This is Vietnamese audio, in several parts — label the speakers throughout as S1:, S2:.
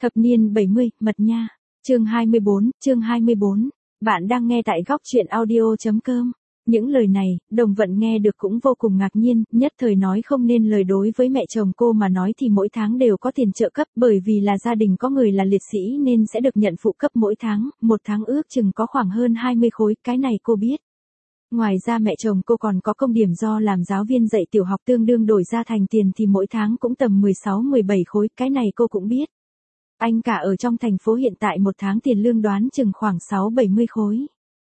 S1: Thập niên 70, mật nha. Chương 24. Bạn đang nghe tại góc truyện audio.com. Những lời này, Đồng Vận nghe được cũng vô cùng ngạc nhiên, nhất thời nói không nên lời đối với mẹ chồng cô mà nói thì mỗi tháng đều có tiền trợ cấp, bởi vì là gia đình có người là liệt sĩ nên sẽ được nhận phụ cấp mỗi tháng, một tháng ước chừng có khoảng hơn 20 khối, cái này cô biết. Ngoài ra mẹ chồng cô còn có công điểm do làm giáo viên dạy tiểu học tương đương đổi ra thành tiền thì mỗi tháng cũng tầm 16-17 khối, cái này cô cũng biết. Anh cả ở trong thành phố hiện tại một tháng tiền lương đoán chừng khoảng 6-70 khối.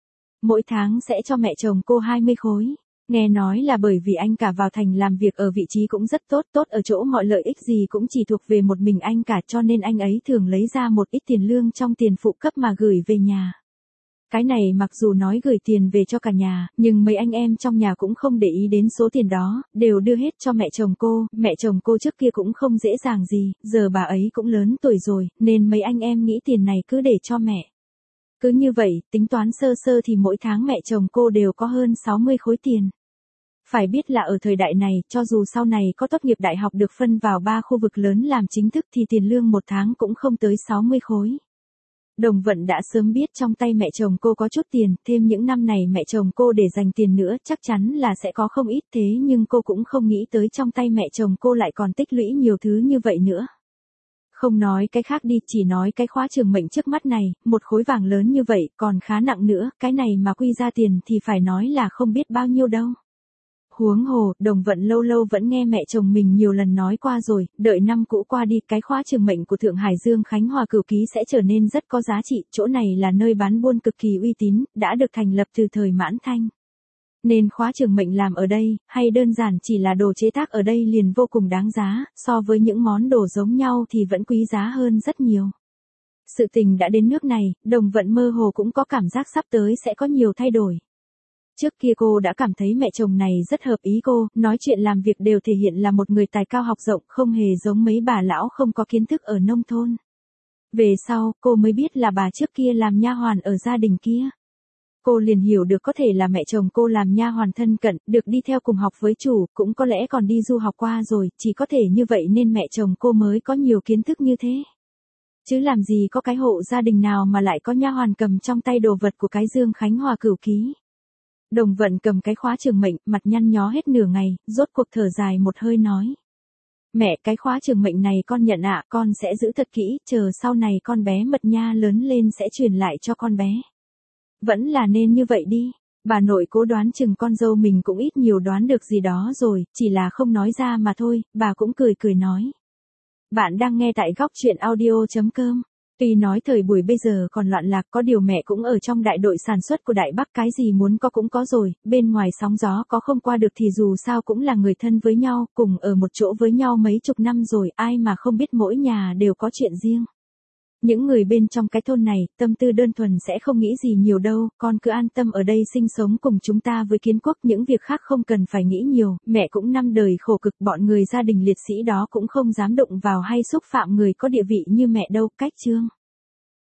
S1: Mỗi tháng sẽ cho mẹ chồng cô 20 khối. Nghe nói là bởi vì anh cả vào thành làm việc ở vị trí cũng rất tốt ở chỗ mọi lợi ích gì cũng chỉ thuộc về một mình anh cả cho nên anh ấy thường lấy ra một ít tiền lương trong tiền phụ cấp mà gửi về nhà. Cái này mặc dù nói gửi tiền về cho cả nhà, nhưng mấy anh em trong nhà cũng không để ý đến số tiền đó, đều đưa hết cho mẹ chồng cô trước kia cũng không dễ dàng gì, giờ bà ấy cũng lớn tuổi rồi, nên mấy anh em nghĩ tiền này cứ để cho mẹ. Cứ như vậy, tính toán sơ sơ thì mỗi tháng mẹ chồng cô đều có hơn 60 khối tiền. Phải biết là ở thời đại này, cho dù sau này có tốt nghiệp đại học được phân vào 3 khu vực lớn làm chính thức thì tiền lương một tháng cũng không tới 60 khối. Đồng Vận đã sớm biết trong tay mẹ chồng cô có chút tiền, thêm những năm này mẹ chồng cô để dành tiền nữa chắc chắn là sẽ có không ít thế nhưng cô cũng không nghĩ tới trong tay mẹ chồng cô lại còn tích lũy nhiều thứ như vậy nữa. Không nói cái khác đi, chỉ nói cái khóa trường mệnh trước mắt này, một khối vàng lớn như vậy còn khá nặng nữa, cái này mà quy ra tiền thì phải nói là không biết bao nhiêu đâu. Huống hồ, Đồng Vận lâu lâu vẫn nghe mẹ chồng mình nhiều lần nói qua rồi, đợi năm cũ qua đi, cái khóa trường mệnh của Thượng Hải Dương Khánh Hòa Cửu Ký sẽ trở nên rất có giá trị, chỗ này là nơi bán buôn cực kỳ uy tín, đã được thành lập từ thời Mãn Thanh. Nên khóa trường mệnh làm ở đây, hay đơn giản chỉ là đồ chế tác ở đây liền vô cùng đáng giá, so với những món đồ giống nhau thì vẫn quý giá hơn rất nhiều. Sự tình đã đến nước này, Đồng Vận mơ hồ cũng có cảm giác sắp tới sẽ có nhiều thay đổi. Trước kia cô đã cảm thấy mẹ chồng này rất hợp ý cô, nói chuyện làm việc đều thể hiện là một người tài cao học rộng, không hề giống mấy bà lão không có kiến thức ở nông thôn. Về sau, cô mới biết là bà trước kia làm nha hoàn ở gia đình kia. Cô liền hiểu được có thể là mẹ chồng cô làm nha hoàn thân cận, được đi theo cùng học với chủ, cũng có lẽ còn đi du học qua rồi, chỉ có thể như vậy nên mẹ chồng cô mới có nhiều kiến thức như thế. Chứ làm gì có cái hộ gia đình nào mà lại có nha hoàn cầm trong tay đồ vật của cái Dương Khánh Hòa Cửu Ký. Đồng Vận cầm cái khóa trường mệnh, mặt nhăn nhó hết nửa ngày, rốt cuộc thở dài một hơi nói. Mẹ, cái khóa trường mệnh này con nhận ạ, con sẽ giữ thật kỹ, chờ sau này con bé Mật Nha lớn lên sẽ truyền lại cho con bé. Vẫn là nên như vậy đi. Bà nội cố đoán chừng con dâu mình cũng ít nhiều đoán được gì đó rồi, chỉ là không nói ra mà thôi, bà cũng cười nói. Bạn đang nghe tại góc truyện audio.com. Tuy nói thời buổi bây giờ còn loạn lạc, có điều mẹ cũng ở trong đại đội sản xuất của Đại Bắc, cái gì muốn có cũng có rồi, bên ngoài sóng gió có không qua được thì dù sao cũng là người thân với nhau, cùng ở một chỗ với nhau mấy chục năm rồi, ai mà không biết mỗi nhà đều có chuyện riêng. Những người bên trong cái thôn này, tâm tư đơn thuần sẽ không nghĩ gì nhiều đâu, con cứ an tâm ở đây sinh sống cùng chúng ta với Kiến Quốc, những việc khác không cần phải nghĩ nhiều, mẹ cũng năm đời khổ cực, bọn người gia đình liệt sĩ đó cũng không dám đụng vào hay xúc phạm người có địa vị như mẹ đâu, cách Trương.